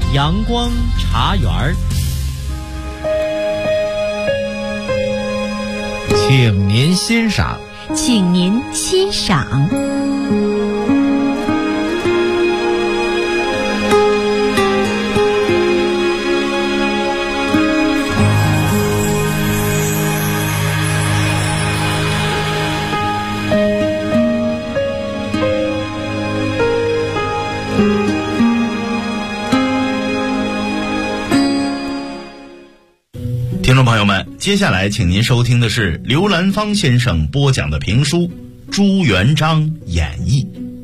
阳光茶园儿， 请您欣赏。 请您欣赏。 听众朋友们，接下来请您收听的是刘兰芳先生播讲的评书《朱元璋演义》。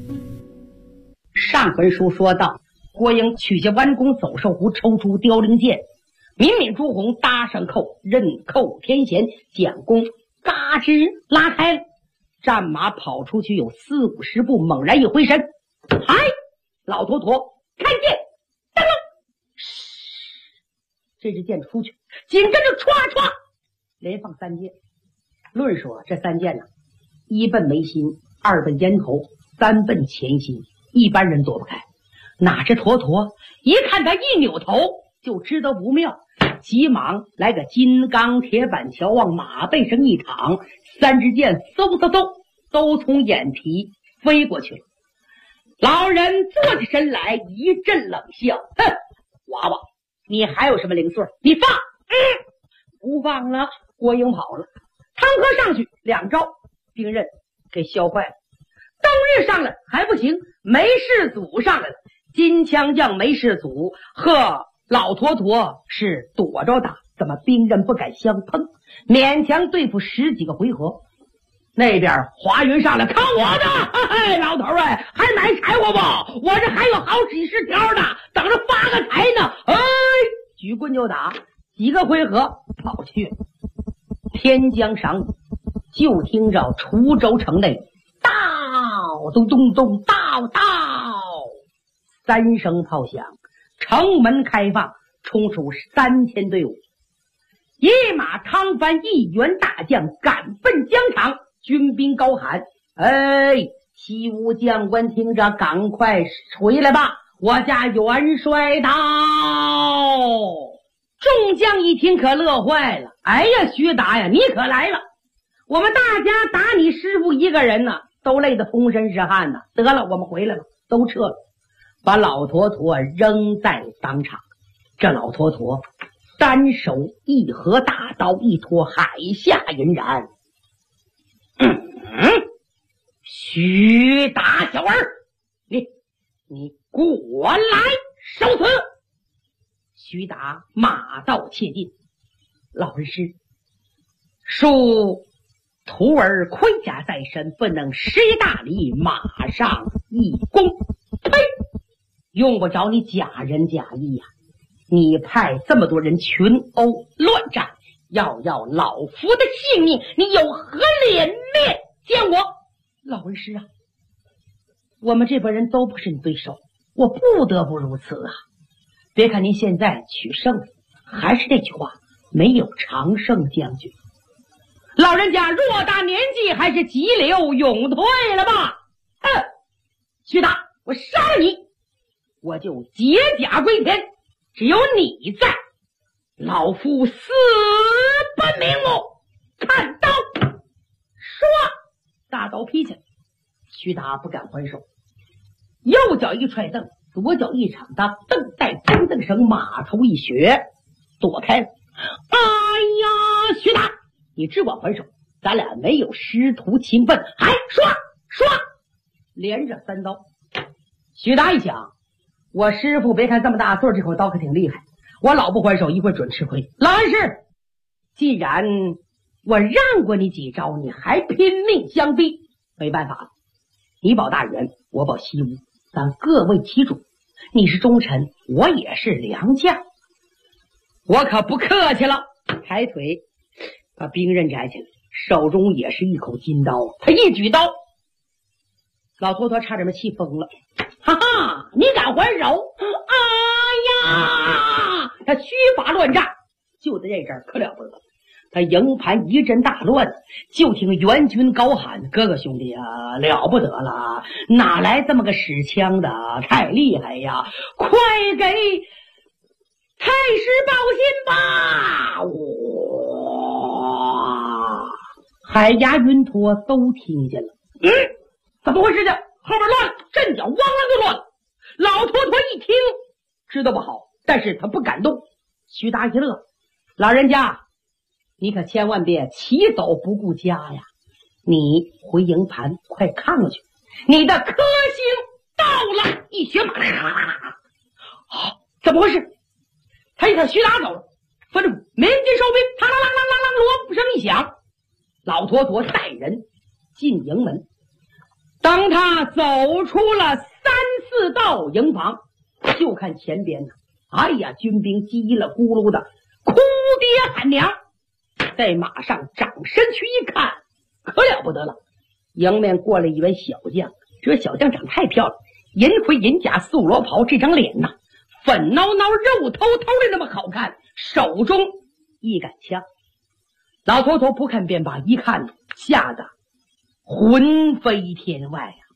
上回书说到，郭英取下弯弓走兽壶，抽出凋零剑，敏敏朱红搭上扣，刃扣天弦，将弓嘎吱拉开了，战马跑出去有40-50步，猛然一挥身，嗨，老陀陀看剑，当啷，这支箭出去，紧跟着歘歘连放3箭。论说这3箭呢，一奔眉心，二奔肩头，三奔前心，一般人躲不开。哪知坨坨一看他一扭头就知道不妙，急忙来个金刚铁板桥，往马背上一躺，3支箭嗖嗖嗖都从眼皮飞过去了。老人坐起身来一阵冷笑，哼，娃娃你还有什么零碎？你放！不放了。郭英跑了，汤和上去2招，兵刃给削坏了。冬日上来还不行，梅世祖上来了，金枪将梅世祖和老陀陀是躲着打，怎么兵刃不敢相碰，勉强对付10几个回合。那边华云上来，看我的！嘿，老头哎，还买柴火不？我这还有好几十条呢，等着发个财呢！哎，举棍就打，几个回合跑去了。天将晌午，就听着滁州城内到咚咚咚到3声炮响，城门开放，冲出3000队伍，一马汤帆1员大将赶奔疆场。军兵高喊：哎，西吴将官听着，赶快回来吧，我家元帅到！众将一听可乐坏了，哎呀，徐达呀，你可来了，我们大家打你师傅一个人呢，都累得浑身是汗呢。得了，我们回来了，都撤了，把老陀陀扔在当场。这老陀陀单手一合大刀，一拖海下云然。徐达小儿，你过来受死！徐达马到切近，老恩师，恕徒儿盔甲在身，不能施大礼，马上一弓。呸！用不着你假仁假义呀！你派这么多人群殴乱战，要老夫的性命，你有何脸面见我？老恩师啊，我们这帮人都不是你对手，我不得不如此啊。别看您现在取胜了，还是这句话，没有常胜将军。老人家偌大年纪，还是急流勇退了吧？徐达，我杀了你，我就解甲归田。只有你在，老夫死不瞑目。看刀，唰，大刀劈下来。徐达不敢还手，右脚一踹蹬，左脚一敞裆，蹬带蹬蹬绳，马头一旋，躲开了。哎呀，徐达，你只管还手，咱俩没有师徒情分。还唰唰连着3刀。徐达一想，我师傅别看这么大岁，这口刀可挺厉害，我老不还手，一会儿准吃亏。老恩师，既然我让过你几招，你还拼命相逼，没办法了。你保大元，我保西吴，咱各为其主。你是忠臣，我也是良将，我可不客气了。抬腿把兵刃摘起来，手中也是一口金刀。他一举刀，老陀陀差点没气疯了。哈哈，你敢还手？哎呀，他虚法乱战，就在这阵儿可了不得。他营盘一阵大乱，就听援军高喊：哥哥兄弟啊，了不得了，哪来这么个使枪的，太厉害呀，快给太师报信吧！哇！海牙云陀都听见了。怎么回事呢？后边乱了，阵脚汪啷就乱了。老坨坨一听，知道不好，但是他不敢动。徐达一乐，老人家，你可千万别骑走不顾家呀！你回营盘，快看过去，你的科星到了！一血马，好，怎么回事？他一看徐达走了，分着民间收兵，嘡啷啷啷啷啷，锣鼓声一响，老坨坨带人进营门。当他走出了3、4道营房，就看前边呢，哎呀，军兵叽里咕噜的哭爹喊娘，在马上长身躯一看，可了不得了，迎面过来一位小将。这小将长太漂亮，银盔银甲素罗袍，这张脸呐，粉挠挠肉透透的那么好看，手中一杆枪。老头头不看便罢，一看吓得魂飞天外呀！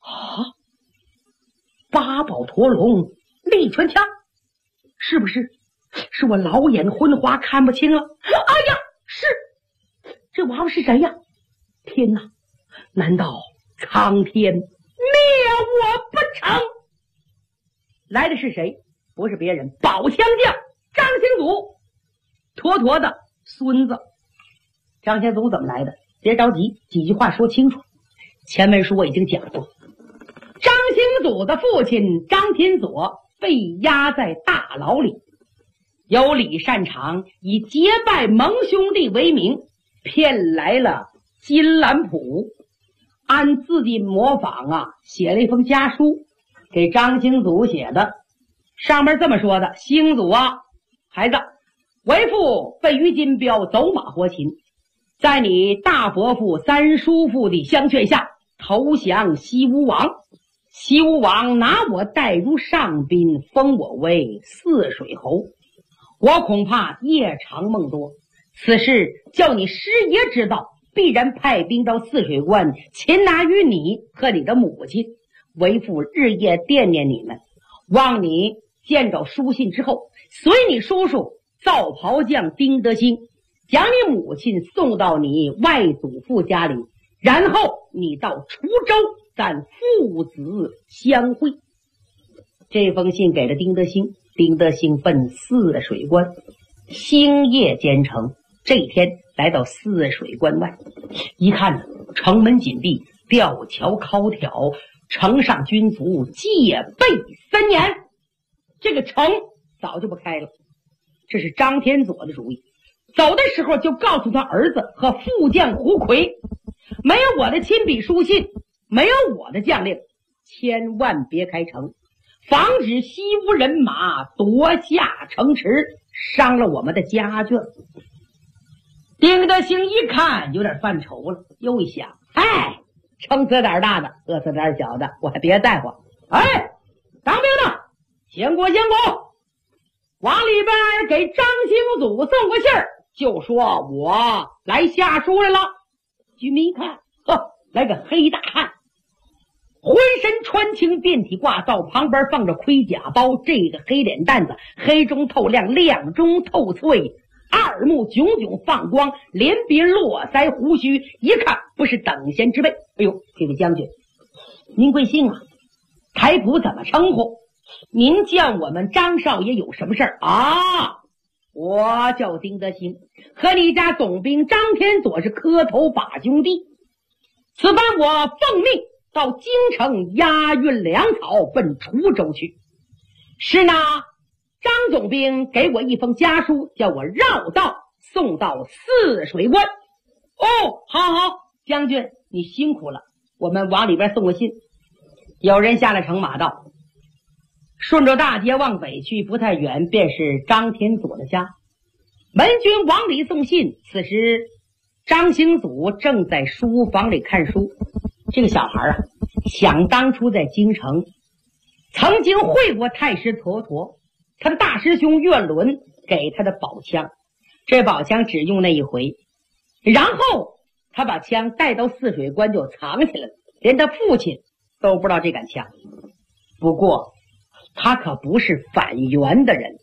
八宝驼龙力拳枪，是不是？是我老眼昏花看不清了。哎呀，是，这娃娃是谁呀？天哪，难道苍天灭我不成？来的是谁？不是别人，宝枪将张兴祖，坨坨的孙子。张兴祖怎么来的？别着急，几句话说清楚。前文书我已经讲过，张兴祖的父亲张天佐被押在大牢里，由李善长以结拜盟兄弟为名，骗来了金兰谱，按自己模仿写了一封家书给张兴祖写的，上面这么说的：兴祖孩子，为父被于金彪走马活擒，在你大伯父三叔父的相劝下投降西吴王，西吴王拿我带入上宾，封我为泗水侯，我恐怕夜长梦多，此事叫你师爷知道，必然派兵到泗水关擒拿于你和你的母亲，为父日夜惦念你们，望你见着书信之后，随你叔叔皂袍匠丁德兴将你母亲送到你外祖父家里，然后你到滁州，咱父子相会。这封信给了丁德兴，丁德兴奔泗水关，星夜兼程。这一天来到泗水关外，一看呢，城门紧闭，吊桥靠挑，城上军卒戒备森严，这个城早就不开了。这是张天佐的主意，走的时候就告诉他儿子和副将胡奎，没有我的亲笔书信，没有我的将令，千万别开城，防止西吴人马夺下城池，伤了我们的家眷。丁德兴一看有点犯愁了，又一想，撑死点大的，饿死点小的，我还别在乎。当兵的先过，往里边给张兴祖送个信儿，就说我来下书来了。军民一看，来个黑大汉，浑身穿青，遍体挂皂，旁边放着盔甲包，这个黑脸蛋子黑中透亮，亮中透翠，二目炯炯放光，连鬓络腮胡须，一看不是等闲之辈。哎呦，这位将军，您贵姓啊？台谱怎么称呼？您叫我们张少爷有什么事儿啊？我叫丁德兴，和你家总兵张天佐是磕头把兄弟。此番我奉命到京城押运粮草奔滁州去，是那张总兵给我一封家书，叫我绕道送到泗水关。好，将军你辛苦了，我们往里边送个信。有人下了城马道，顺着大街往北去，不太远便是张天佐的家。门军往里送信，此时张兴祖正在书房里看书。这个小孩想当初在京城曾经会过太师坨坨，他的大师兄岳伦给他的宝枪，这宝枪只用那一回，然后他把枪带到泗水关就藏起来了，连他父亲都不知道这杆枪。不过他可不是反袁的人，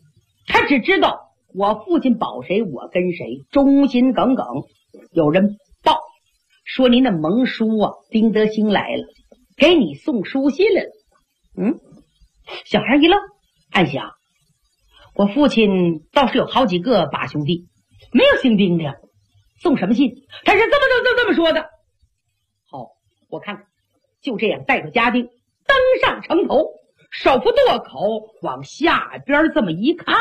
他只知道我父亲保谁我跟谁，忠心耿耿。有人报说您的盟叔啊丁德兴来了，给你送书信来了。小孩一愣，暗想我父亲倒是有好几个把兄弟，没有姓丁的呀，送什么信？他是这么说的。好，我看看。就这样带着家丁登上城头，手扶垛口往下边这么一看，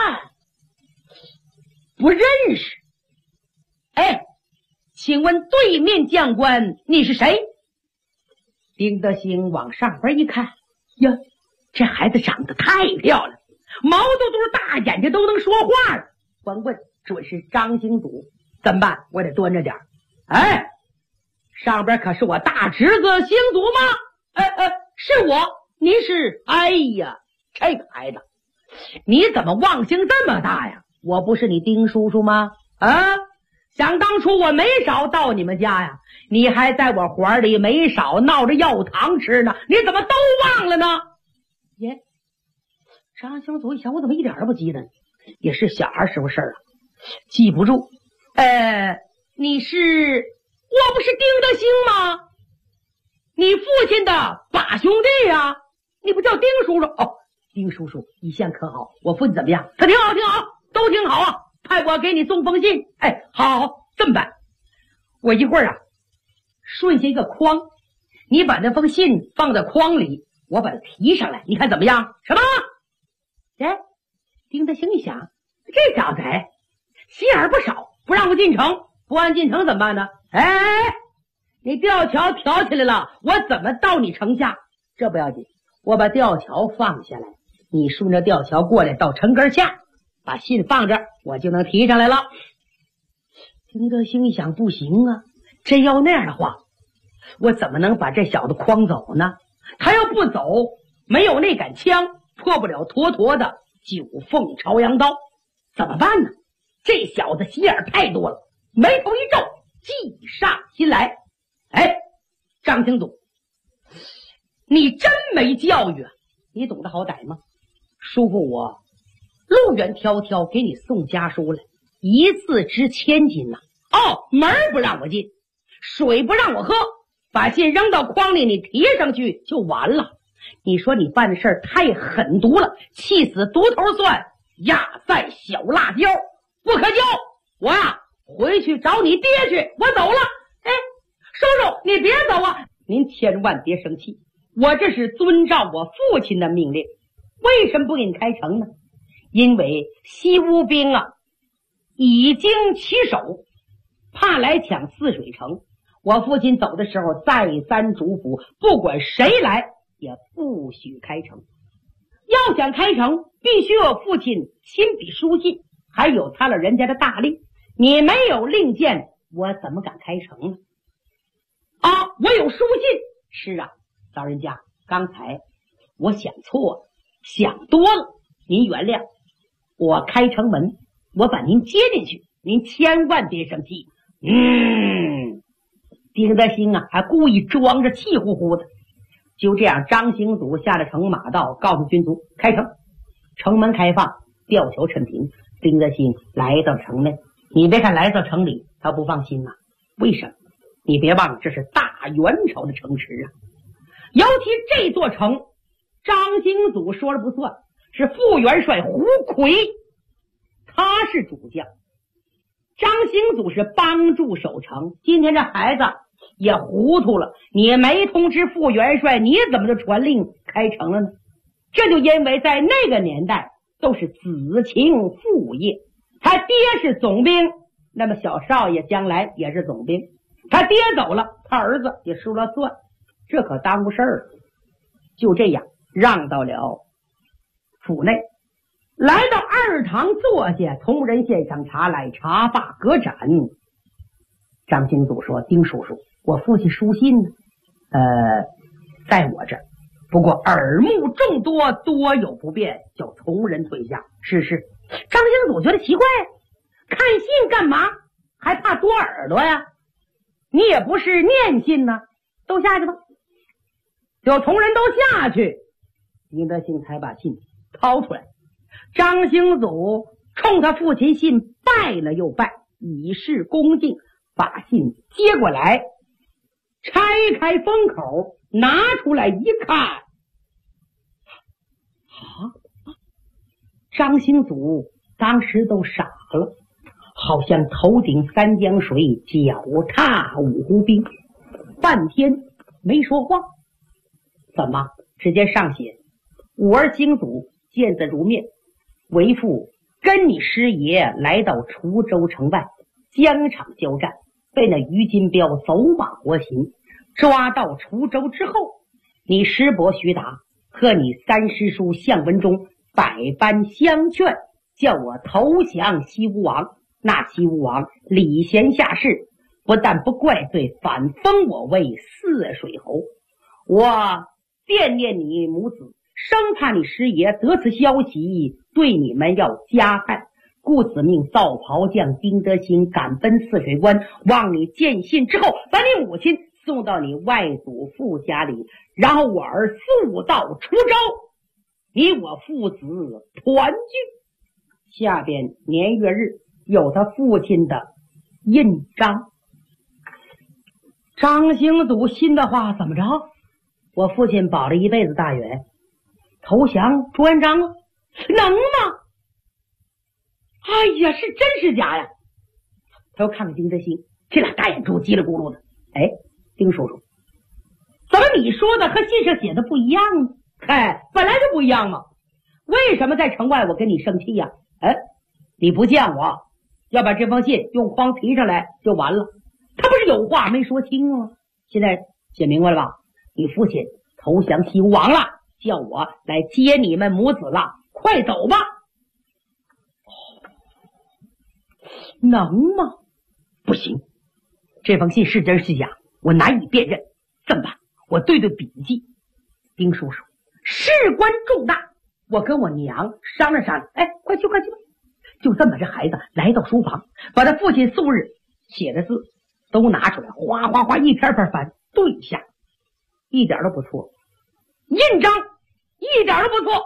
不认识。哎，请问对面将官你是谁？丁德兴往上边一看，呀，这孩子长得太漂亮，毛嘟嘟大眼睛都能说话了。官问准是张兴祖，怎么办？我得端着点。哎，上边可是我大侄子兴祖吗？是我。您是？哎呀，这个孩子，你怎么忘性这么大呀？我不是你丁叔叔吗？想当初我没少到你们家呀，你还在我怀里没少闹着要糖吃呢，你怎么都忘了呢？耶，张兴祖一想，我怎么一点都不记得呢？也是小孩时候事儿啊，记不住。你是？我不是丁德兴吗？你父亲的把兄弟呀，你不叫丁叔叔？哦，丁叔叔一向可好？我父亲怎么样？他挺好，都挺好啊。派我给你送封信。哎，好，这么办？我一会儿啊，顺下一个筐，你把那封信放在筐里，我把它提上来，你看怎么样？什么？哎，丁德兴一想，这小子心眼不少，不让我进城，不按进城怎么办呢？哎，你吊桥挑起来了，我怎么到你城下？这不要紧，我把吊桥放下来，你顺着吊桥过来到城根下，把信放这儿，我就能提上来了。丁德兴一想，不行啊，真要那样的话，我怎么能把这小子诓走呢？他要不走，没有那杆枪，破不了妥妥的九凤朝阳刀，怎么办呢？这小子心眼太多了，眉头一皱，计上心来。哎，张兴祖，你真没教育啊！你懂得好歹吗？叔父我路远迢迢给你送家书来，一字值千金呐！门不让我进，水不让我喝，把信扔到筐里，你提上去就完了。你说你办的事儿太狠毒了，气死独头蒜，压在小辣椒，不可救。我呀，回去找你爹去，我走了。哎，叔叔你别走啊，您千万别生气，我这是遵照我父亲的命令。为什么不给你开城呢？因为西乌兵啊已经起手，怕来抢泗水城。我父亲走的时候再三嘱咐，不管谁来也不许开城。要想开城，必须我父亲亲笔书信，还有他老人家的大令。你没有令箭，我怎么敢开城呢？我有书信。是啊，老人家，刚才我想错了，想多了，您原谅。我开城门，我把您接进去，您千万别生气。丁德兴啊，还故意装着气呼呼的。就这样，张兴祖下了城马道，告诉军卒开城。城门开放，吊桥陈平，丁德兴来到城内。你别看来到城里，他不放心呐。为什么？你别忘了，这是大元朝的城池啊。尤其这座城，张兴祖说了不算，是副元帅胡奎，他是主将。张兴祖是帮助守城。今天这孩子也糊涂了，你没通知副元帅，你怎么就传令开城了呢？这就因为在那个年代都是子情父业，他爹是总兵，那么小少爷将来也是总兵，他爹走了，他儿子也说了算，这可耽误事儿了。就这样让到了府内，来到二堂坐下，同人献上茶来，茶罢隔盏。张兴祖说：丁叔叔，我父亲书信呢？在我这儿，不过耳目众多，多有不便，叫同人退下。是。张兴祖觉得奇怪，看信干嘛还怕多耳朵呀？你也不是念信呢，都下去吧。就同人都下去，丁德兴才把信掏出来。张兴祖冲他父亲信拜了又拜，以示恭敬，把信接过来，拆开封口，拿出来一看，张兴祖当时都傻了，好像头顶三江水，脚踏五湖冰，半天没说话。怎么？只见上写：吾儿兴祖见字如面，为父跟你师爷来到滁州城外疆场交战，被那于金彪走马活擒，抓到滁州之后，你师伯徐达和你三师叔项文忠百般相劝，叫我投降西吴王。那西吴王礼贤下士，不但不怪罪，反封我为泗水侯。我惦念你母子，生怕你师爷得此消息，对你们要加害，故此命造袍匠丁德兴赶奔泗水关，望你见信之后，把你母亲送到你外祖父家里，然后我儿速到滁州，你我父子团聚。下边年月日有他父亲的印章。张兴祖信的话怎么着？我父亲保了一辈子大员，投降朱元璋了，能吗？哎呀，是真是假呀？他又看看丁德兴，这俩大眼珠叽里咕噜的。哎，丁叔叔，怎么你说的和信上写的不一样呢？哎，本来就不一样嘛。为什么在城外我跟你生气呀？你不见我，要把这封信用筐提上来就完了。他不是有话没说清吗？现在写明白了吧？你父亲投降西吴王了，叫我来接你们母子了，快走吧。能吗？不行，这封信是真是假，我难以辨认。怎么办？我对对笔记。丁叔叔，事关重大，我跟我娘商量商量。快去快去吧。就这么，这孩子来到书房，把他父亲素日写的字都拿出来，哗哗哗一篇篇翻，对一下，一点都不错，印章一点都不错。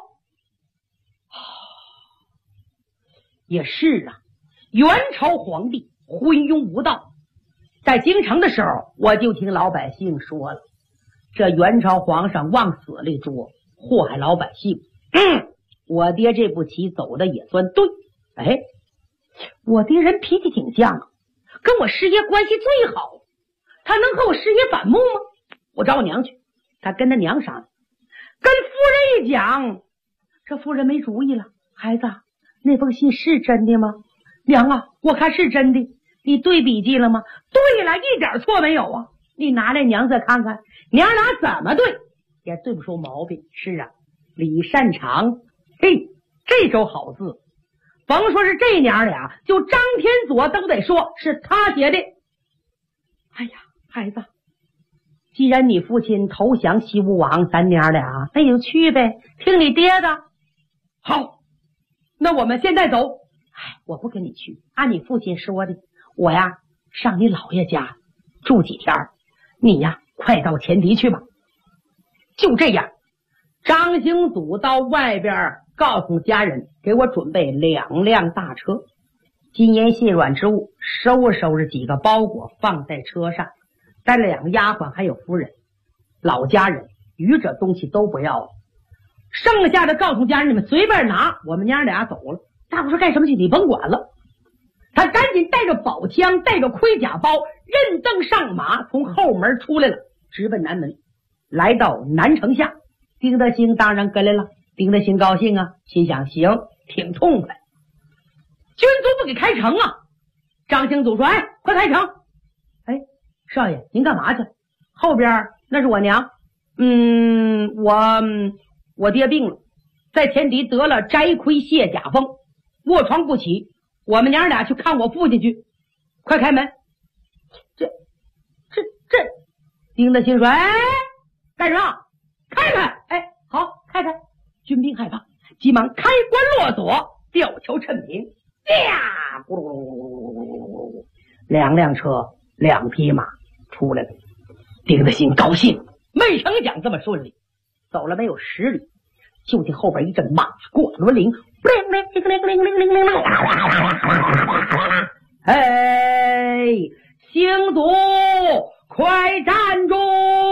也是啊，元朝皇帝昏庸无道，在京城的时候，我就听老百姓说了，这元朝皇上往死里捉，祸害老百姓。我爹这步棋走的也算对。我爹人脾气挺犟啊，跟我师爷关系最好，他能和我师爷反目吗？我找我娘去，他跟他娘商量，跟夫人一讲，这夫人没主意了。孩子，那封信是真的吗？娘啊，我看是真的。你对笔记了吗？对了，一点错没有啊。你拿来娘再看看，娘俩怎么对也对不出毛病。是啊，李善长，这手好字，甭说是这娘俩，就张天佐都得说是他写的。哎呀，孩子，既然你父亲投降西吴王，咱娘俩那就去呗，听你爹的。好，那我们现在走。我不跟你去，按你父亲说的，我呀上你姥爷家住几天，你呀快到前敌去吧。就这样，张兴祖到外边告诉家人，给我准备2辆大车，金银细软之物收拾几个包裹放在车上，带了2个丫鬟还有夫人，老家人余者东西都不要了，剩下的告诉家人你们随便拿，我们娘俩走了。大伙说干什么去？你甭管了。他赶紧带着宝枪，带着盔甲包，认凳上马，从后门出来了，直奔南门，来到南城下。丁德兴当然跟来了。丁德兴高兴啊，心想行，挺痛快。军卒不给开城啊。张兴祖说：快开城。少爷您干嘛去？后边那是我娘。我爹病了，在前敌得了摘盔卸甲风，卧床不起，我们娘俩去看我父亲去，快开门。这丁德兴说：干什么？开开！好，开开。军兵害怕，急忙开关落锁，吊桥趁平，咕噜咕噜咕噜咕噜咕噜，2辆车2匹马出来了。丁德兴高兴，没成想这么顺利。走了没有10里，就听后边一阵马过轮铃， 哎，星祖，快站住！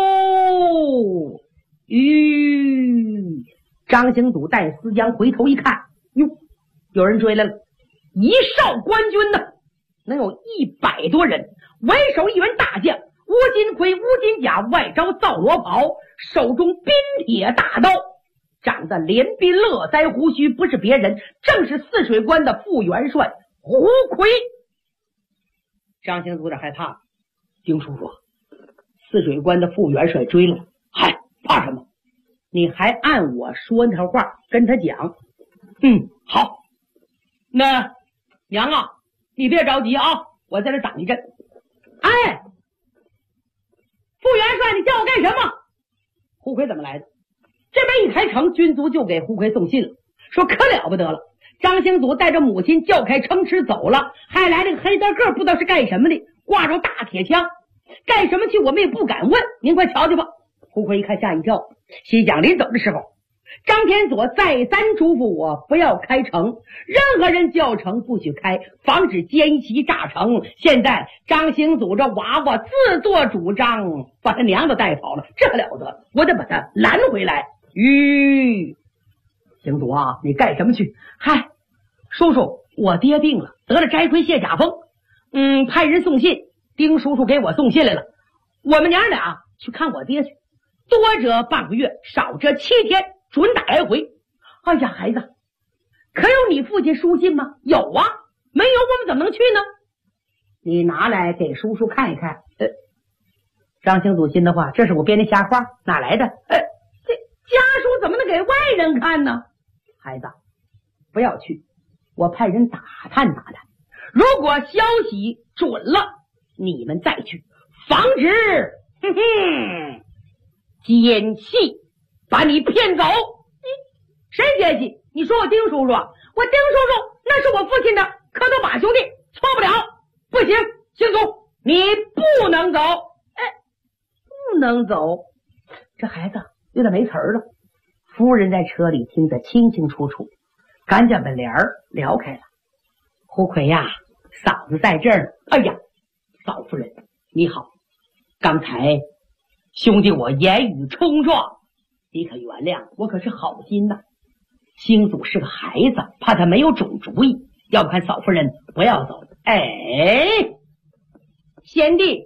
张星祖带思江回头一看，哟，有人追来了，一哨官军呢，能有100多人，为首一员大将，吴金奎、吴金甲，外着皂罗袍，手中冰铁大刀，长得连鬓络腮胡须，不是别人，正是泗水关的副元帅胡奎。张星祖有点害怕，丁叔叔，泗水关的副元帅追了，嗨，怕什么？你还按我说那话跟他讲。好。那娘啊，你别着急啊，我在这等一阵。哎，副元帅，你叫我干什么？胡奎怎么来的？这边一开城，军卒就给胡奎送信了，说可了不得了，张星祖带着母亲叫开城池走了，还来了个黑大个，不知道是干什么的，挂着大铁枪，干什么去我们也不敢问，您快瞧瞧吧。胡奎一看吓一跳，心想临走的时候，张天佐再三嘱咐我不要开城，任何人叫城不许开，防止奸细炸城。现在张星祖这娃娃自作主张，把他娘都带跑了，这了得，我得把他拦回来。星祖啊，你干什么去？嗨，叔叔，我爹病了，得了摘盔卸甲风，派人送信，丁叔叔给我送信来了，我们娘俩去看我爹去，多则半个月，少则7天，准打来回。哎呀，孩子，可有你父亲书信吗？有啊，没有我们怎么能去呢？你拿来给叔叔看一看。张星祖心的话，这是我编的瞎话，哪来的？这家书怎么能给外人看呢？孩子，不要去，我派人打探打探，如果消息准了，你们再去，防止奸细把你骗走。谁奸细？你说我丁叔叔？我丁叔叔那是我父亲的磕头把兄弟，错不了。不行，星祖，你不能走。不能走。这孩子有点没词儿了。夫人在车里听得清清楚楚，赶紧把帘儿撩开了。胡奎呀，嫂子在这儿呢。哎呀，嫂夫人你好，刚才兄弟我言语冲撞，你可原谅，我可是好心呐。星祖是个孩子，怕他没有准主意，要不看嫂夫人不要走。贤弟，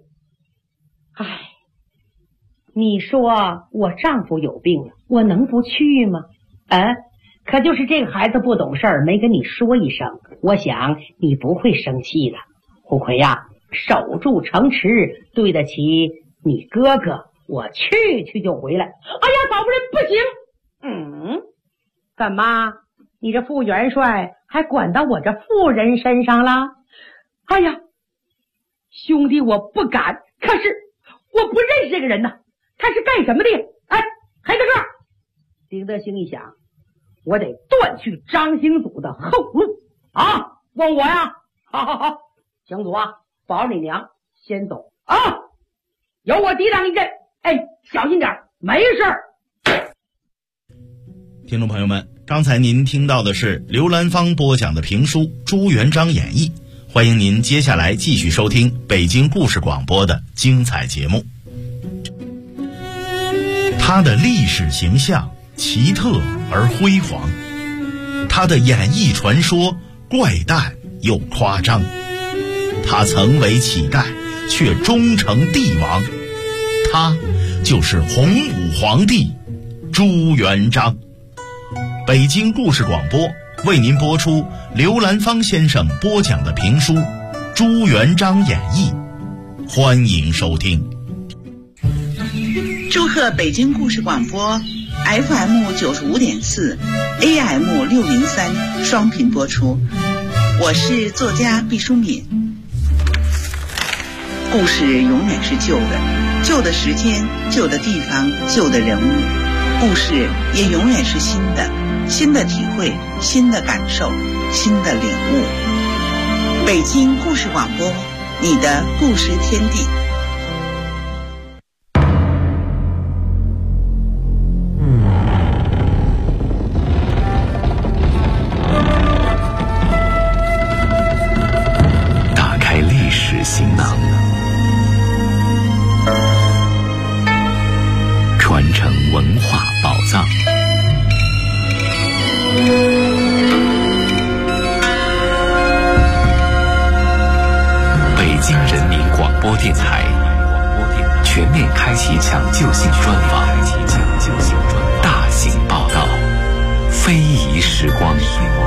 你说我丈夫有病了，我能不去吗？可就是这个孩子不懂事儿，没跟你说一声，我想你不会生气的。胡奎呀，守住城池，对得起你哥哥，我去就回来。哎呀，嫂夫人不行。干嘛？你这副元帅还管到我这妇人身上了？哎呀，兄弟我不敢，可是我不认识这个人呐，他是干什么的？黑大个！丁德兴一想，我得断去张星祖的后路啊！问我呀？好，星祖啊，保你娘先走啊！有我抵挡一阵，小心点，没事儿。 听众朋友们，刚才您听到的是刘兰芳播讲的评书《朱元璋演义》，欢迎您接下来继续收听北京故事广播的精彩节目。他的历史形象奇特而辉煌，他的演艺传说怪诞又夸张，他曾为乞丐却终成帝王，他就是洪武皇帝朱元璋。北京故事广播为您播出刘兰芳先生播讲的评书《朱元璋演义》，欢迎收听。 祝贺北京故事广播 FM 95.4 AM 603双频播出。我是作家毕淑敏。故事永远是旧的，旧的时间，旧的地方，旧的人物。故事也永远是新的，新的体会，新的感受，新的领悟。北京故事广播，你的故事天地。 启抢救性专访，大型报道，非遗时光。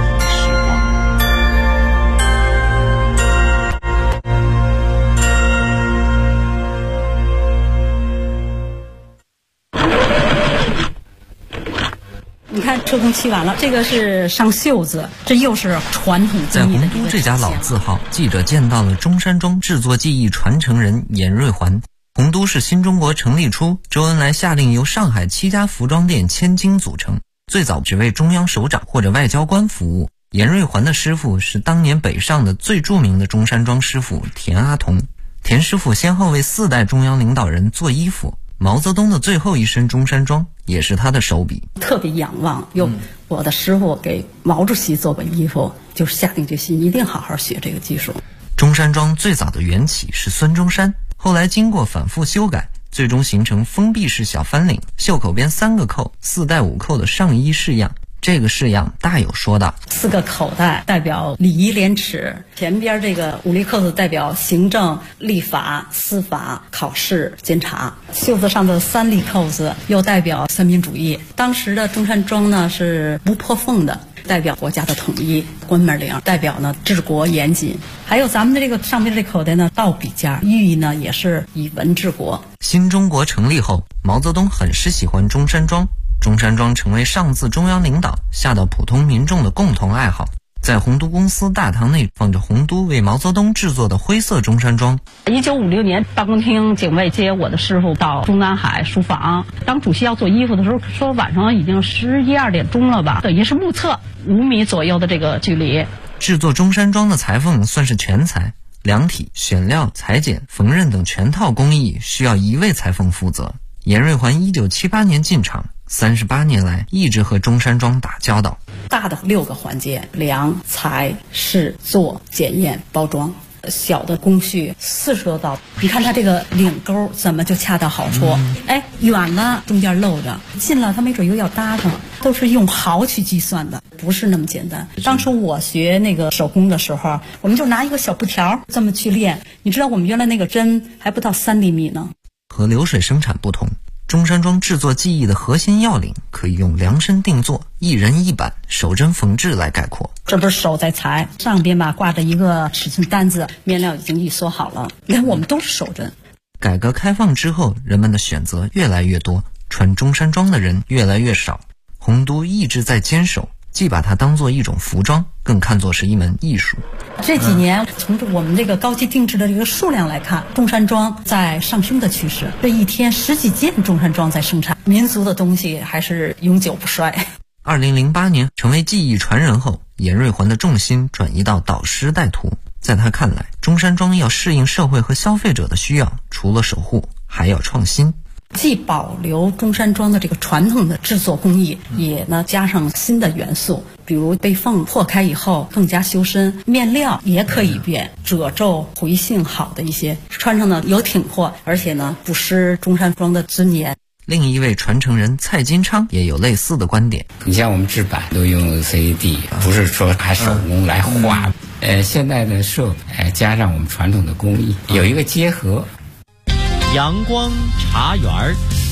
你看车工漆完了，这个是上袖子，这又是传统在洪都这家老字号，记者见到了中山装制作技艺传承人严瑞环。洪都是新中国成立初，周恩来下令由上海7家服装店千金组成，最早只为中央首长或者外交官服务。严瑞环的师傅是当年北上的最著名的中山装师傅田阿童。田师傅先后为4代中央领导人做衣服，毛泽东的最后一身中山装也是他的手笔。 特别仰望，我的师傅给毛主席做过衣服，就是下定决心一定好好学这个技术。 中山装最早的缘起是孙中山，后来经过反复修改，最终形成封闭式小翻领，袖口边3个扣，4带5扣的上衣式样。这个式样大有说道，4个口袋代表礼仪廉耻，前边这个5粒扣子代表行政、立法、司法、考试、监察，袖子上的3粒扣子又代表三民主义。当时的中山装呢是不破缝的，代表国家的统一，关门领代表呢治国严谨。还有咱们的这个上面这口袋呢倒笔尖，寓意呢也是以文治国。新中国成立后，毛泽东很是喜欢中山装，中山装成为上自中央领导下到普通民众的共同爱好。在洪都公司大堂内放着洪都为毛泽东制作的灰色中山装。1956年，办公厅警卫接我的师傅到中南海书房，当主席要做衣服的时候，说晚上已经11、2点钟了吧，等于是目测5米左右的这个距离。制作中山装的裁缝算是全才，量体、选料、裁剪、缝纫等全套工艺需要1位裁缝负责。严瑞环1978年进场，38年来一直和中山装打交道。大的6个环节：量、裁、试、做、检验、包装。小的工序40多道。你看它这个领钩怎么就恰到好处？远了中间露着，近了它没准又要搭上，都是用毫去计算的，不是那么简单。当初我学那个手工的时候，我们就拿一个小布条这么去练。你知道我们原来那个针还不到3厘米呢。和流水生产不同，中山装制作技艺的核心要领可以用量身定做、一人一板、手针缝制来概括。这不是手在裁，上边吧挂着一个尺寸单子，面料已经预缩好了。你看我们都是手针。改革开放之后，人们的选择越来越多，穿中山装的人越来越少。洪都一直在坚守，既把它当作一种服装，更看作是一门艺术。这几年从我们这个高级定制的这个数量来看，中山装在上升的趋势。这一天10几件中山装在生产，民族的东西还是永久不衰。2008年成为技艺传人后，严瑞环的重心转移到导师带徒。在他看来，中山装要适应社会和消费者的需要，除了守护，还要创新。既保留中山装的这个传统的制作工艺，也呢加上新的元素，比如被缝破开以后更加修身，面料也可以变，褶皱回性好的一些，穿上呢有挺阔，而且呢不失中山装的尊严。另一位传承人蔡金昌也有类似的观点。 你像我们制版都用 CAD， 不是说还手工来画。现在的设备加上我们传统的工艺，有一个结合。 阳光茶园，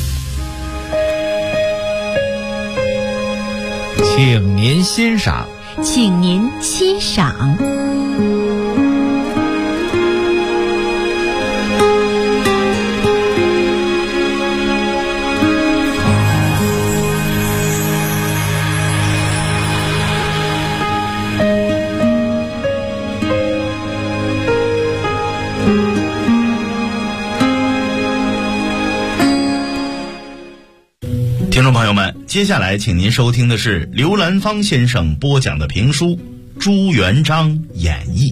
请您欣赏。 请您欣赏。 听众朋友们，接下来请您收听的是刘兰芳先生播讲的评书《朱元璋演义》。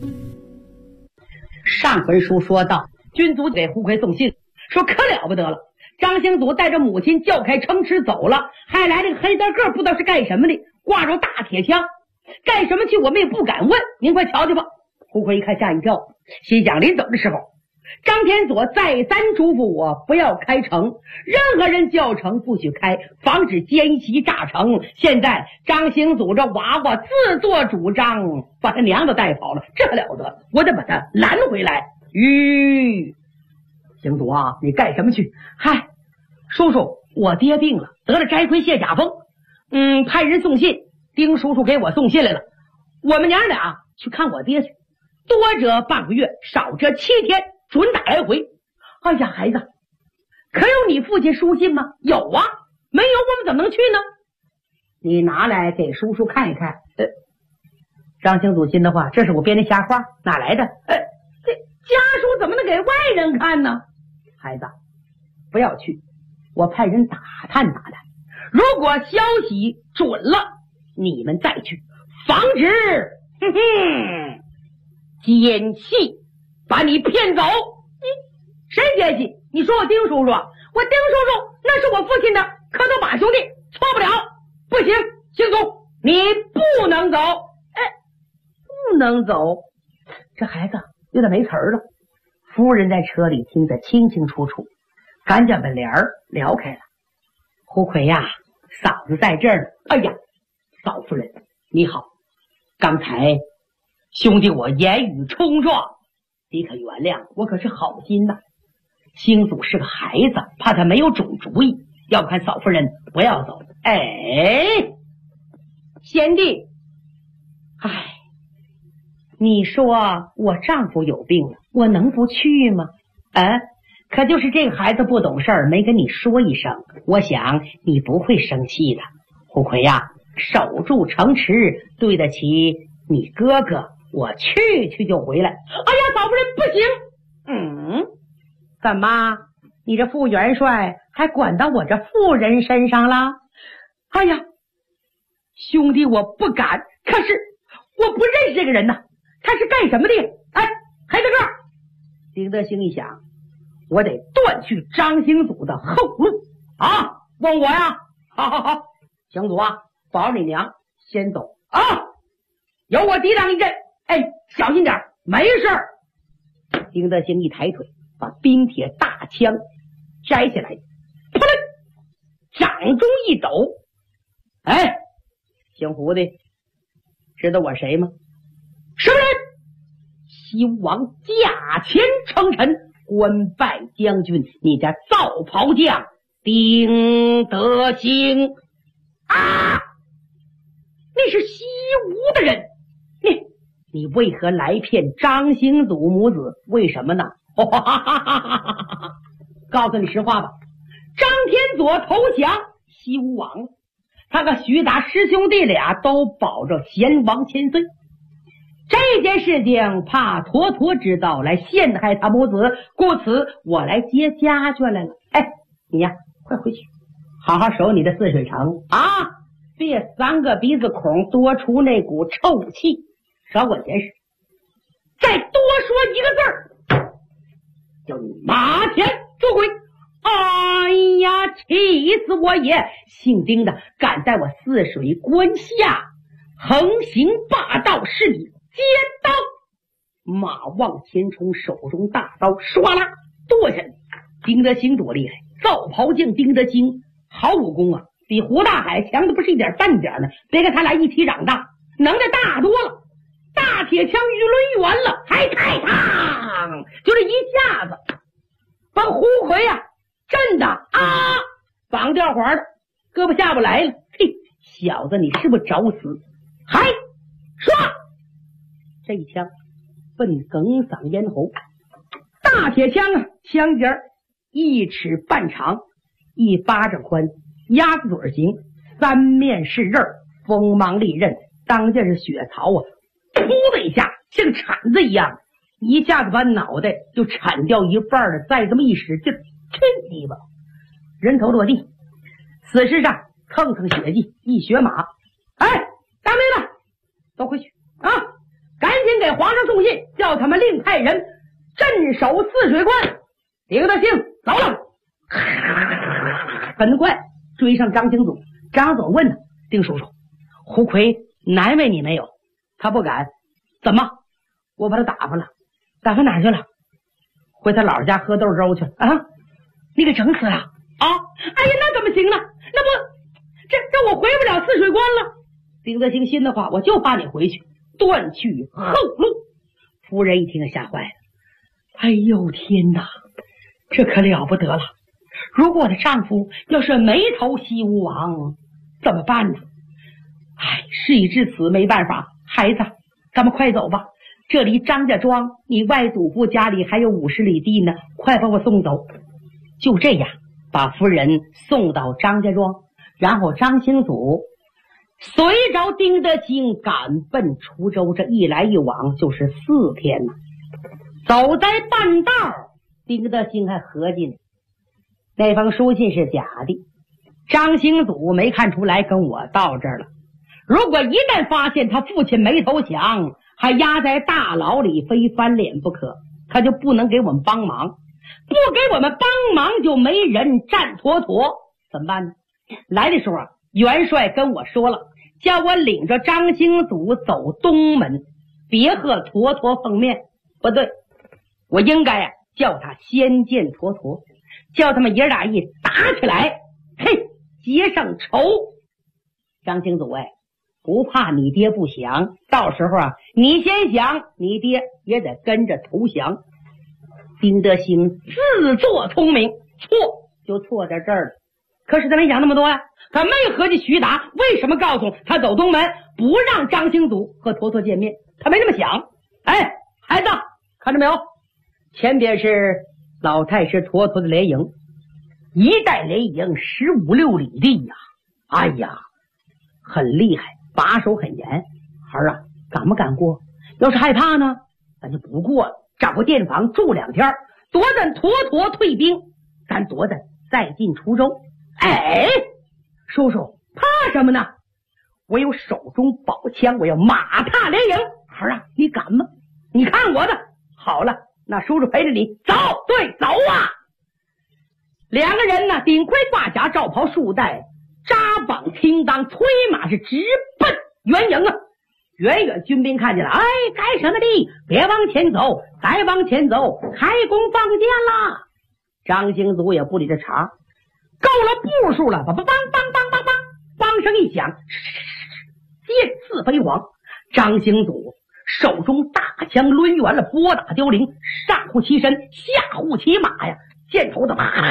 上回书说到，军卒给胡奎送信，说可了不得了，张兴祖带着母亲叫开城池走了，还来这个黑大个，不知道是干什么的，挂着大铁枪，干什么去我们也不敢问，您快瞧瞧吧。胡奎一看吓一跳，心想临走的时候，张天佐再三嘱咐我不要开城，任何人叫城不许开，防止奸细炸城。现在张兴祖这娃娃自作主张把他娘都带跑了，这了得，我得把他拦回来。 邢祖啊，你干什么去？嗨，叔叔，我爹病了，得了摘盔卸甲风。派人送信，丁叔叔给我送信来了。我们娘俩去看我爹去，多则半个月，少则7天，准打来回。哎呀，孩子，可有你父亲书信吗？有啊，没有我们怎么能去呢？你拿来给叔叔看一看。张兴祖心的话，这是我编的瞎话，哪来的？这家书怎么能给外人看呢？孩子，不要去，我派人打探打探，如果消息准了，你们再去，防止奸细把你骗走。谁奸细？你说我丁叔叔？我丁叔叔那是我父亲的磕头把兄弟，错不了。不行，兴祖，你不能走。不能走，这孩子有点没词儿了。夫人在车里听得清清楚楚，赶紧把帘儿撩开了。胡奎呀，嫂子在这儿呢。哎呀，嫂夫人你好，刚才兄弟我言语冲撞，你可原谅，我可是好心呐。兴祖是个孩子，怕他没有准主意，要不看嫂夫人不要走。贤弟，你说我丈夫有病了，我能不去吗？可就是这个孩子不懂事儿，没跟你说一声，我想你不会生气的。胡奎呀，守住城池，对得起你哥哥，我去就回来。哎呀，嫂夫人不行。干嘛？你这副元帅还管到我这妇人身上了？哎呀，兄弟我不敢，可是我不认识这个人呐，他是干什么的？孩子哥，丁德兴一想，我得断去张兴祖的后路啊！问我呀？好，兴祖啊，保你娘先走啊！有我抵挡一阵，小心点，没事儿。丁德兴一抬腿，把冰铁大枪摘下来，扑棱，掌中一抖。姓胡的，知道我谁吗？什么人？西吴王驾前称臣，官拜将军，你家皂袍将丁德兴啊！那是西吴的人，你为何来骗张兴祖母子？为什么呢？告诉你实话吧，张天佐投降西吴王了，他和徐达师兄弟俩都保着贤王千岁。这件事情怕坨坨知道，来陷害他母子，故此我来接家眷来了。你呀，快回去，好好守你的泗水城啊！别3个鼻子孔多出那股臭气，少管闲事。再多说一个字儿，叫你马前捉鬼！哎呀，气死我也！姓丁的敢在我泗水关下横行霸道，是你尖刀！马望前冲手中大刀唰啦剁下来。丁德兴多厉害，皂袍将丁德兴好武功啊，比胡大海强的不是一点半点呢。别跟他俩一起长大，能耐大多了。大铁枪鱼抡圆了，还开膛，就这一下子把胡奎呀震的绑吊环的，胳膊下不来了。小子，你是不是找死？还唰，这一枪奔哽嗓咽喉。大铁枪啊，枪尖1尺半长，1巴掌宽，鸭子嘴形，3面是刃，锋芒利刃，当间是血槽啊！噗的一下，像铲子一样，一下子把脑袋就铲掉一半了。再这么一使劲，这地方人头落地，死尸上蹭蹭血迹，一血马。大妹子，都回去啊！赶紧给皇上送信，叫他们另派人镇守泗水关。丁德兴走了，很快追上张兴祖。张总问他：丁叔叔，胡奎难为你没有？他不敢。怎么？我把他打发了。打发哪去了？回他姥姥家喝豆粥去啊！你给整死了啊！那怎么行呢？那不这我回不了泗水关了。丁德兴心的话，我就怕你回去，断去后路。夫人一听吓坏了，哎呦天哪， 这可了不得了！如果我的丈夫要是没头西吴王，怎么办呢？哎，事已至此，没办法。孩子，咱们快走吧。这离张家庄，你外祖父家里还有50里地呢，快把我送走。就这样，把夫人送到张家庄，然后张兴祖随着丁德兴赶奔滁州，这一来一往就是4天呢。走在半道，丁德兴还合计呢，那封书信是假的，张兴祖没看出来，跟我到这儿了。如果一旦发现他父亲没投降，还压在大牢里，非翻脸不可，他就不能给我们帮忙，不给我们帮忙就没人站妥妥，怎么办呢？来的时候元帅跟我说了，叫我领着张兴祖走东门，别和妥妥碰面。不对，我应该叫他先见妥妥，叫他们爷俩一打起来，嘿，结上仇。张兴祖不怕你爹不降，到时候你先降，你爹也得跟着投降。丁德兴自作聪明，错就错在这儿了。可是他没想那么多他没合计徐达为什么告诉他走东门，不让张兴祖和妥妥见面，他没那么想。哎，孩子，看着没有？前边是老太师妥妥的连营，一带连营15、16里地呀，哎呀，很厉害，把守很严。孩儿敢不敢过？要是害怕呢，咱就不过了，找个店房住2天，躲等妥妥退兵，咱躲等再进滁州。哎，叔叔怕什么呢？我有手中宝枪，我要马踏连营。孩儿你敢吗？你看我的。好了，那叔叔陪着你走。对，走啊！两个人呢，顶盔挂甲，罩袍束带，扎绑轻当，催马是直奔援营啊！远远军兵看见了，哎，干什么的？别往前走，再往前走，开弓放箭啦！张兴祖也不理这茬，够了步数了，梆梆梆梆梆梆，梆声一响，箭刺飞黄。张兴祖手中大枪抡圆了，拨打凋零，上护其身，下护其马呀，箭头的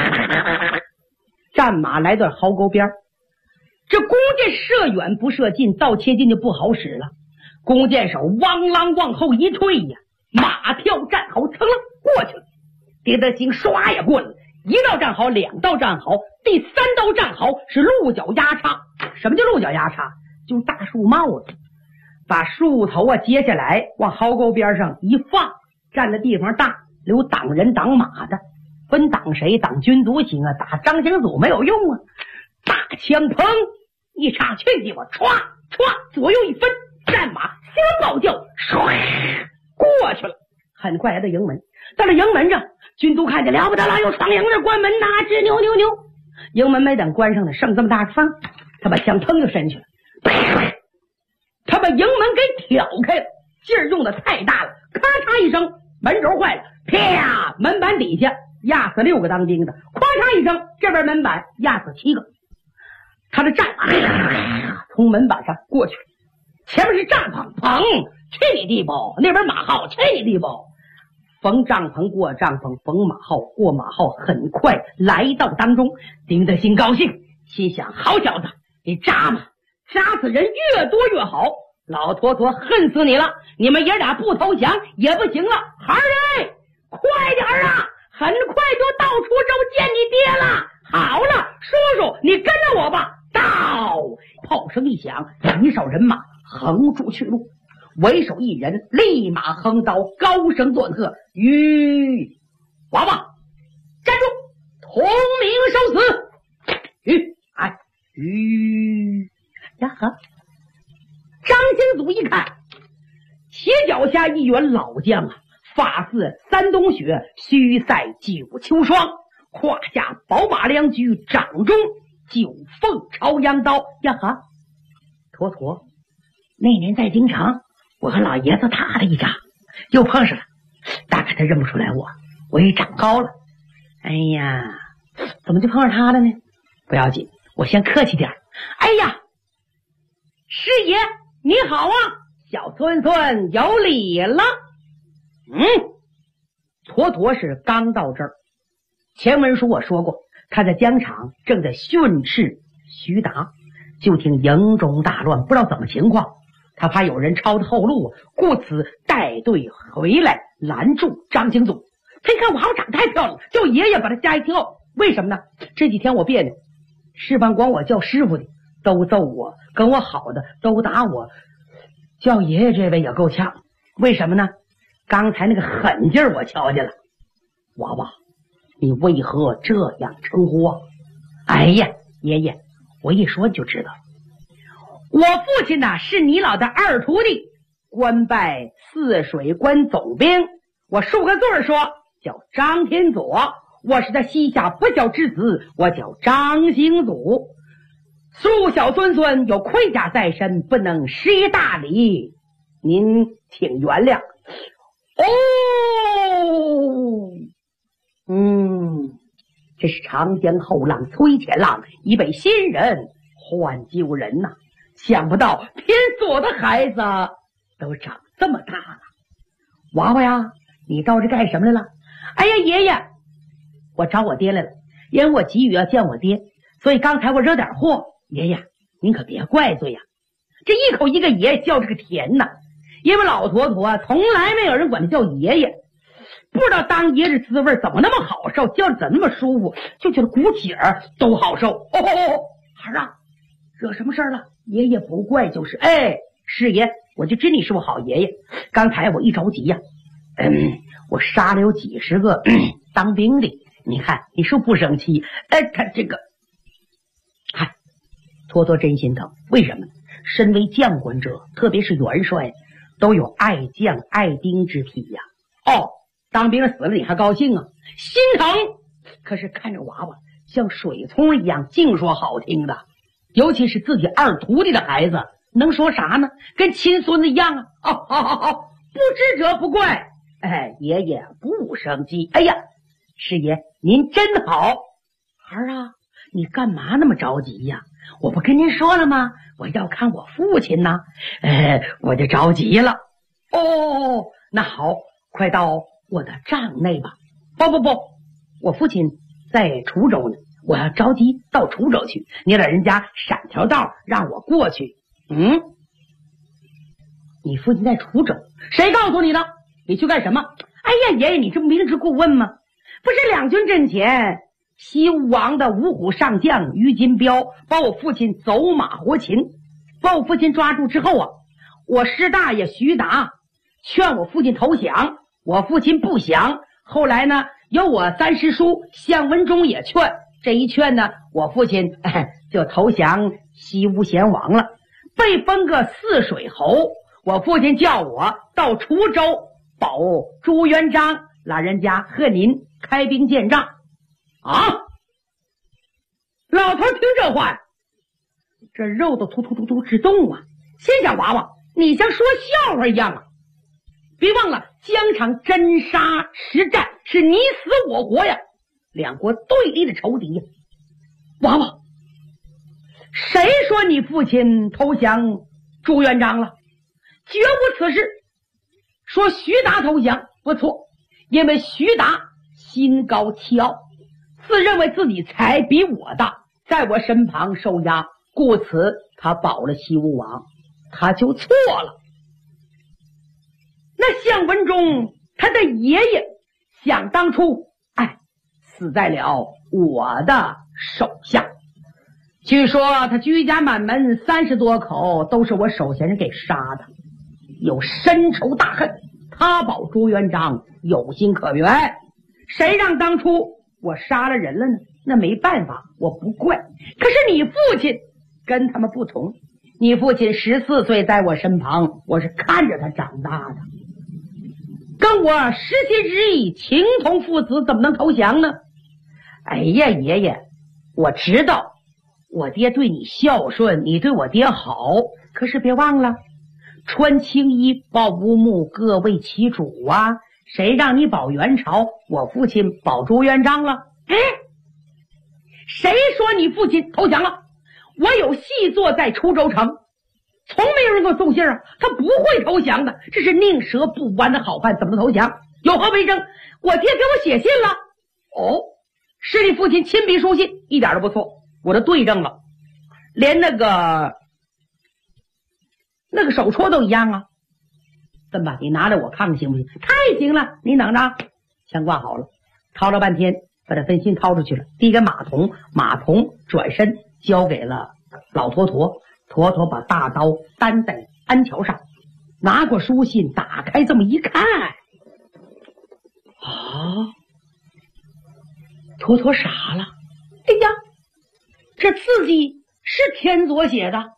战马来到壕沟边，这弓箭射远不射近，到切近就不好使了。弓箭手汪啷往后一退呀，马跳战壕，噌楞过去了。丁德兴唰也过来了，一道战壕，2道战壕，第3道战壕是鹿角压叉。什么叫鹿角压叉？就是大树帽子，把树头接下来往壕沟边上一放，占的地方大，留挡人挡马的。分挡谁？挡军独行啊，打张兴祖没有用啊。大枪砰一插，去你我歘歘，左右一分，战马先暴叫，唰过去了。很快来到营门，到了营门上，军都看见了不得了，有闯营的，关门呐，吱扭扭扭。营门没等关上呢，剩这么大个缝，他把枪砰就伸去了，他把营门给挑开了，劲儿用的太大了，咔嚓一声，门轴坏了，啪，门板底下压死6个当兵的，咔嚓一声，这边门板压死7个。他的战马从门板上过去，前面是帐篷，砰，去你地包；那边马号，去你地包。逢帐篷过帐篷，逢马号过马号，很快来到当中。丁德兴高兴，心想：好小子，你扎嘛，扎死人越多越好。老妥妥恨死你了，你们爷俩不投降也不行了。孩儿快点啊，很快就到滁州见你爹了。好了，叔叔你跟着我吧。到，炮声一响，一哨人马横住去路，为首一人立马横刀，高声断喝：吁，娃娃站住，同名受死。呀呵，张兴祖一看，斜脚下一员老将发似3冬雪，须赛9秋霜，胯下宝马2驹，掌中9凤朝阳刀。呀呵，妥妥，那年在京城，我和老爷子打了一仗，又碰上了，大概他认不出来我也长高了。哎呀，怎么就碰上他了呢？不要紧，我先客气点。哎呀，师爷你好啊，小孙孙有礼了。妥妥是刚到这儿， 前文书我说过，他在疆场正在训斥徐达，就听营中大乱，不知道怎么情况，他怕有人抄他后路，故此带队回来拦住张景祖。他一看娃娃长得太漂亮，叫爷爷把他吓一跳。为什么呢？这几天我别扭，是帮管我叫师傅的都揍我，跟我好的都打我，叫爷爷这位也够呛。为什么呢？刚才那个狠劲儿我瞧见了。娃娃，你为何这样称呼啊？哎呀，爷爷，我一说你就知道，我父亲呢是你老的二徒弟，官拜泗水关总兵，我竖个字说叫张天佐，我是他膝下不孝之子，我叫张兴祖。恕小孙有盔甲在身，不能施一大礼，您请原谅。这是长江后浪推前浪，一位新人换旧人呐。想不到天佐的孩子都长这么大了。娃娃呀，你到这干什么来了？哎呀，爷爷，我找我爹来了，因为我急于要见我爹，所以刚才我惹点祸。爷爷，您可别怪罪呀。这一口一个爷叫这个甜呐，因为老坨坨从来没有人管他叫爷爷，不知道当爷这滋味怎么那么好受，叫着怎么那么舒服，就觉得鼓起儿都好受。孩儿啊，惹什么事儿了？爷爷不怪就是。师爷，我就知你是我好爷爷。刚才我一着急呀，我杀了有几十个当兵的，你看你是不生气？他这个，嗨，坨坨真心疼。为什么呢？身为将官者，特别是元帅，都有爱将爱兵之癖呀。当兵死了你还高兴啊？心疼。可是看着娃娃像水葱一样，净说好听的，尤其是自己二徒弟的孩子，能说啥呢？跟亲孙子一样啊！不知者不怪。爷爷不生气。哎呀，师爷您真好。孩儿啊，你干嘛那么着急呀？我不跟您说了吗？我要看我父亲呢。我就着急了。那好，快到我的帐内吧。不，我父亲在滁州呢，我要着急到滁州去，你老人家闪条道让我过去。你父亲在滁州？谁告诉你的？你去干什么？哎呀，爷爷，你这不明知故问吗？不是两军阵前，西吴王的五虎上将于金彪把我父亲走马活擒，把我父亲抓住之后啊，我师大爷徐达劝我父亲投降，我父亲不降。后来呢，有我三师叔向文忠也劝，这一劝呢，我父亲就投降西吴贤王了，被封个泗水侯。我父亲叫我到滁州保朱元璋老人家和您开兵见仗。老头听这话，这肉都突突突突直动啊！心想娃娃，你像说笑话一样啊！别忘了疆场真杀实战，是你死我活呀，两国对立的仇敌呀！娃娃，谁说你父亲投降朱元璋了？绝无此事。说徐达投降不错，因为徐达心高气傲，自认为自己才比我大，在我身旁受压，故此他保了西吴王，他就错了。那项文忠他的爷爷想当初死在了我的手下，据说他居家满门30多口都是我手下人给杀的，有深仇大恨，他保朱元璋有心可原。谁让当初我杀了人了呢？那没办法，我不怪。可是你父亲跟他们不同，你父亲14岁在我身旁，我是看着他长大的，跟我实心实意情同父子，怎么能投降呢？哎呀，爷爷，我知道我爹对你孝顺，你对我爹好，可是别忘了穿青衣保乌木，各为其主啊！谁让你保元朝，我父亲保朱元璋了？谁说你父亲投降了？我有细作在滁州城，从没有人给我送信啊！他不会投降的，这是宁折不弯的好汉，怎么能投降？有何为证？我爹给我写信了。 是你父亲亲笔书信，一点都不错，我都对证了，连那个手戳都一样啊。这么吧，你拿来我看看行不行？太行了，你等着。枪挂好了，掏了半天，把这份信掏出去了，递给马童，马童转身交给了老坨坨，坨坨把大刀担在鞍桥上，拿过书信，打开这么一看，啊，坨坨傻了，哎呀，这字迹是天佐写的，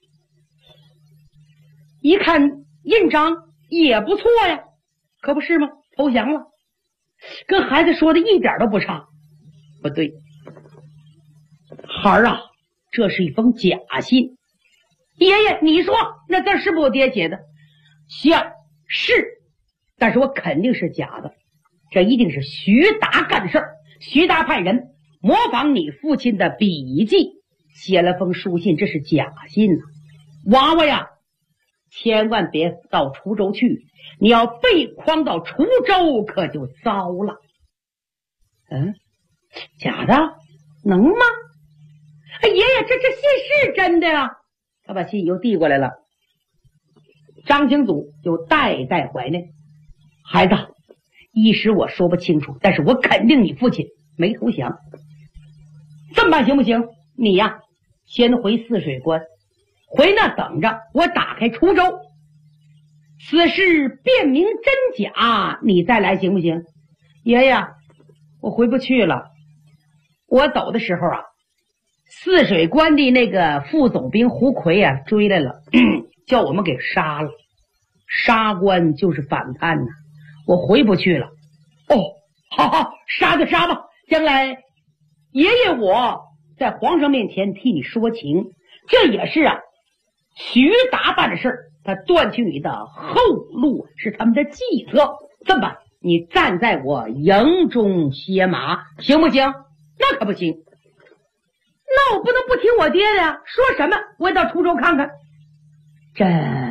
一看印章也不错呀，可不是吗？投降了，跟孩子说的一点都不差。不对，孩儿啊，这是一封假信。爷爷，你说那字是不是我爹写的？像是，但是我肯定是假的。这一定是徐达干的事儿。徐达派人模仿你父亲的笔记，写了封书信，这是假信啊！娃娃呀，千万别到滁州去，你要被诓到滁州，可就糟了。假的能吗？哎，爷爷，这信是真的呀！他把信又递过来了。张景祖就代代怀念。孩子，一时我说不清楚，但是我肯定你父亲没投降。这么办行不行？你呀，先回泗水关，回那等着，我打开滁州，此事辨明真假，你再来行不行？爷爷，我回不去了。我走的时候啊，泗水关的那个副总兵胡奎啊追来了，叫我们给杀了。杀官就是反叛呐，我回不去了。哦，好，杀就杀吧，将来爷爷我在皇上面前替你说情，这也是啊徐达办的事儿，他断去你的后路是他们的计策。这么办，你站在我营中歇马，行不行？那可不行，那我不能不听我爹的呀，说什么我也到滁州看看。这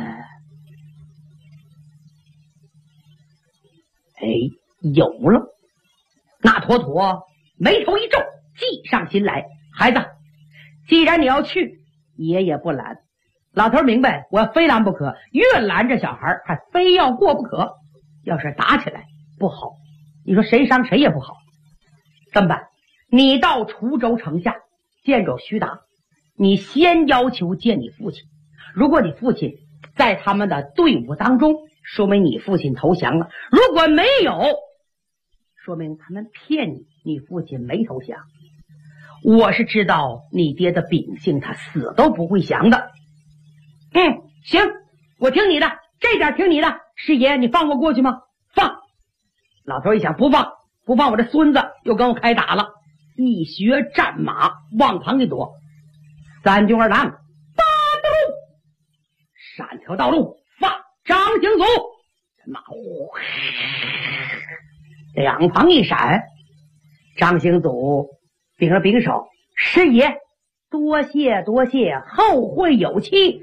有了。那坨坨眉头一皱，计上心来。孩子，既然你要去，爷爷不拦。老头明白，我非拦不可，越拦着小孩还非要过不可。要是打起来不好，你说谁伤谁也不好。这么办，你到滁州城下见着徐达，你先要求见你父亲。如果你父亲在他们的队伍当中，说明你父亲投降了；如果没有，说明他们骗你，你父亲没投降。我是知道你爹的秉性，他死都不会降的。行，我听你的，这点听你的。师爷，你放我过去吗？放。老头一想，不放，我这孙子又跟我开打了。一学战马往旁一躲，三军二郎，八路闪条道路，放张行祖。这马两旁一闪，张行祖并了并手，师爷多谢多谢，后会有期。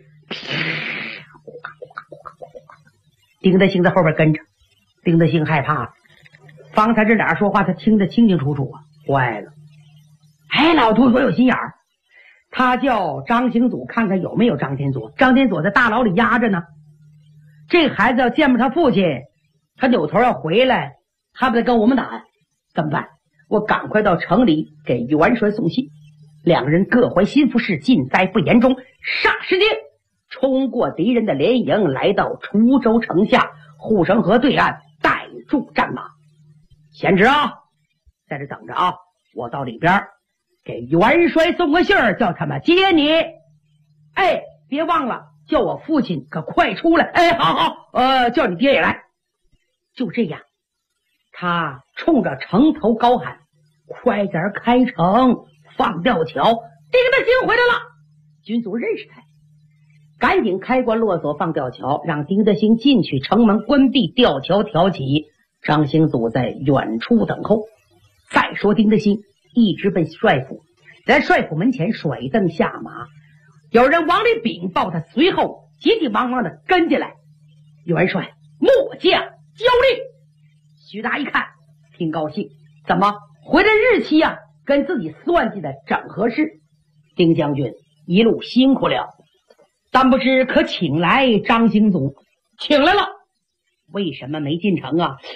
丁德兴在后边跟着，丁德兴害怕了，方才这俩人说话他听得清清楚楚啊，坏了。老秃头有心眼儿，他叫张行祖看看有没有张天佐。张天佐在大牢里压着呢，这孩子要见不他父亲，他扭头要回来，他不得跟我们打？怎么办？我赶快到城里给元帅送信。两个人各怀心腹事，尽在不言中。霎时间冲过敌人的连营，来到滁州城下护城河对岸，带住战马。贤侄啊，在这等着啊，我到里边给元帅送个信儿，叫他们接你。别忘了叫我父亲可快出来。好，叫你爹也来。就这样，他冲着城头高喊：快点开城，放吊桥。丁德兴回来了，军卒认识他，赶紧开关落锁放吊桥，让丁德兴进去，城门关闭，吊桥挑起。张兴祖在远处等候。再说丁德兴一直奔帅府，在帅府门前甩蹬下马，有人往里禀报，他随后急急忙忙的跟进来。元帅末将交令。徐达一看挺高兴，怎么回的日期啊跟自己算计的整合适。丁将军一路辛苦了，但不知可请来张兴祖？请来了，为什么没进城啊？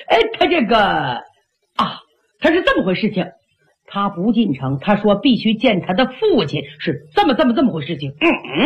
他是这么回事情，他不进城，他说必须见他的父亲，是这么回事情。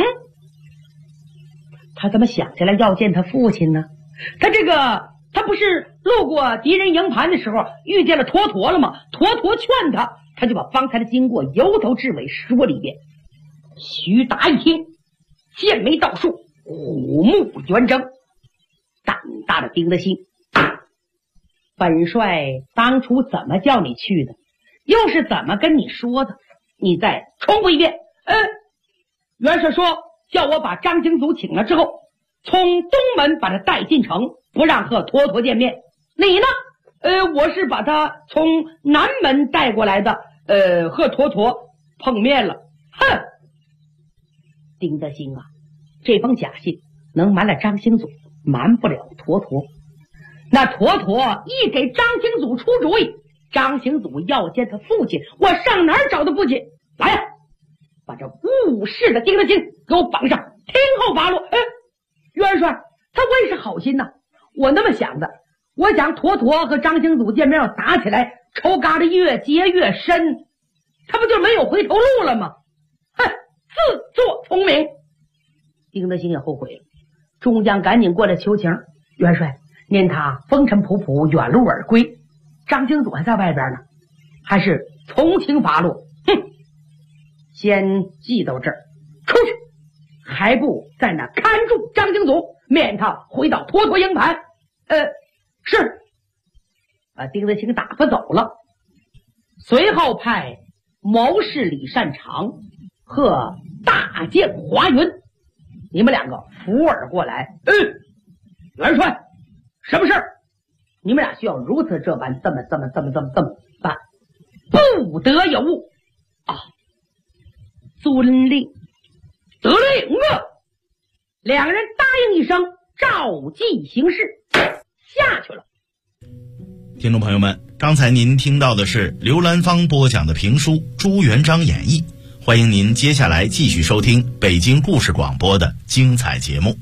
他怎么想起来要见他父亲呢？他不是路过敌人营盘的时候遇见了坨坨了吗？坨坨劝他就把方才的经过由头至尾说了一遍。徐达一听，剑眉倒竖，虎目圆睁，胆大的丁德兴，本帅当初怎么叫你去的，又是怎么跟你说的？你再重复一遍。元帅说叫我把张兴祖请了之后，从东门把他带进城，不让和坨坨见面。你呢？我是把他从南门带过来的，和坨坨碰面了。哼！丁德兴啊，这封假信能瞒了张兴祖，瞒不了坨坨。那坨坨一给张兴祖出主意，张兴祖要见他父亲，我上哪儿找他父亲？来呀，把这误事的丁德兴给我绑上，听候发落。元帅，他为是好心呐，我那么想的，我想坨坨和张兴祖见面要打起来，仇疙瘩越结越深，他不就没有回头路了吗？自作聪明。丁德兴也后悔了，中将赶紧过来求情，元帅，念他风尘仆仆，远路而归，张兴祖还在外边呢，还是从轻发落。先记到这儿，出去，还不在那看住张兴祖，免他回到坨坨营盘。是。把丁德兴打发走了，随后派谋士李善长和大将华云，你们两个扶耳过来。元帅，什么事儿？你们俩需要如此这般，这么办，不得有误啊！遵令，得令啊！两人答应一声，照计行事，下去了。 听众朋友们，刚才您听到的是刘兰芳播讲的评书《朱元璋演义》，欢迎您接下来继续收听北京故事广播的精彩节目。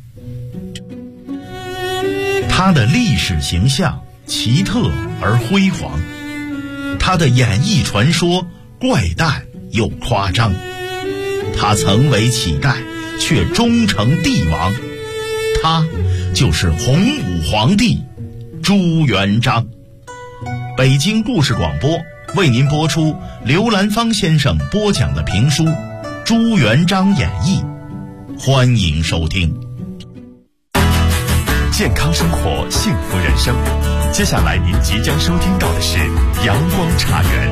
他的历史形象奇特而辉煌，他的演义传说怪诞又夸张，他曾为乞丐却终成帝王，他就是洪武皇帝朱元璋。北京故事广播为您播出刘兰芳先生播讲的评书《朱元璋演义》，欢迎收听。 健康生活，幸福人生。接下来您即将收听到的是阳光茶园。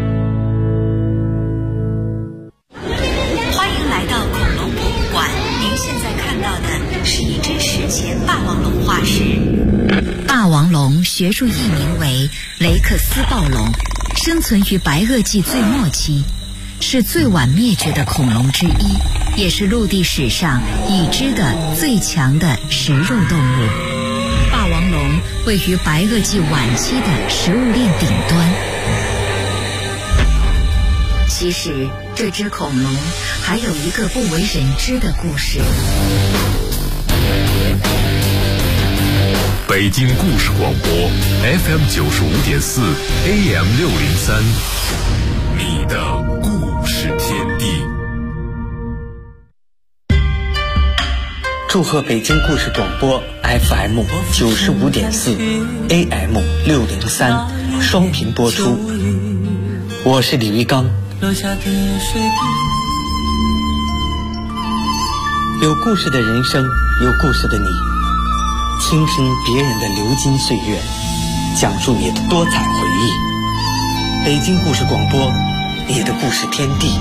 欢迎来到恐龙博物馆，您现在看到的是一只史前霸王龙化石。霸王龙学术译名为雷克斯暴龙，生存于白垩纪最末期，是最晚灭绝的恐龙之一，也是陆地史上已知的最强的食肉动物。霸王龙位于白垩纪晚期的食物链顶端。其实这只恐龙还有一个不为人知的故事。 北京故事广播 FM 95.4 AM 603，你的故事天地。 祝贺北京故事广播 FM 95.4 AM 603双频播出。我是李玉刚。有故事的人生，有故事的你，倾听别人的流金岁月，讲述你的多彩回忆。北京故事广播，你的故事天地。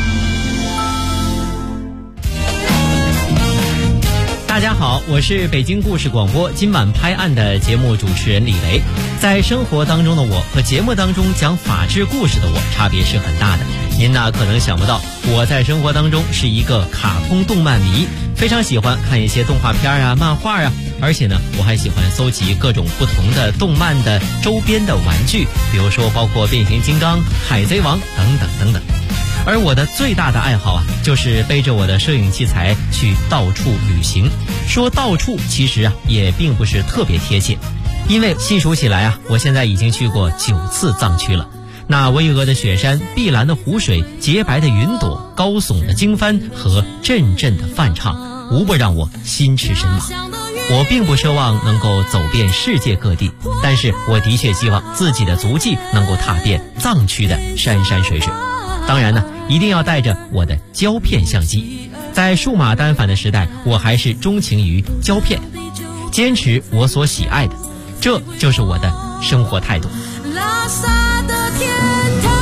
大家好，我是北京故事广播今晚拍案的节目主持人李雷。在生活当中的我和节目当中讲法治故事的我差别是很大的， 您呢可能想不到，我在生活当中是一个卡通动漫迷，非常喜欢看一些动画片啊、漫画啊，而且呢，我还喜欢搜集各种不同的动漫的周边的玩具，比如说包括变形金刚、海贼王等等等等。而我的最大的爱好啊，就是背着我的摄影器材去到处旅行。说到处，其实啊也并不是特别贴切，因为细数起来啊，我现在已经去过9次藏区了。那巍峨的雪山、碧蓝的湖水、洁白的云朵、高耸的经幡和阵阵的梵唱，无不让我心驰神往。我并不奢望能够走遍世界各地，但是我的确希望自己的足迹能够踏遍藏区的山山水水。当然呢，一定要带着我的胶片相机。在数码单反的时代，我还是钟情于胶片，坚持我所喜爱的，这就是我的生活态度。 拉萨的天堂，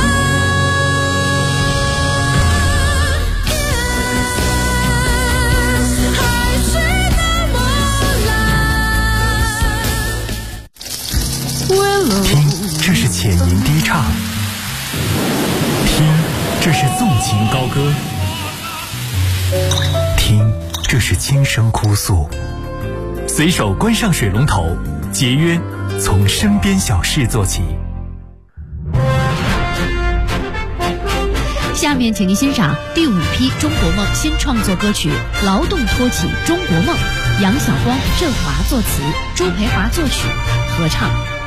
海水那么蓝。 听，这是浅吟低唱；听，这是纵情高歌；听，这是轻声哭诉。随手关上水龙头，节约从身边小事做起。 下面请您欣赏第5批中国梦新创作歌曲《劳动托起中国梦》，杨晓光、郑华作词，朱培华作曲，合唱。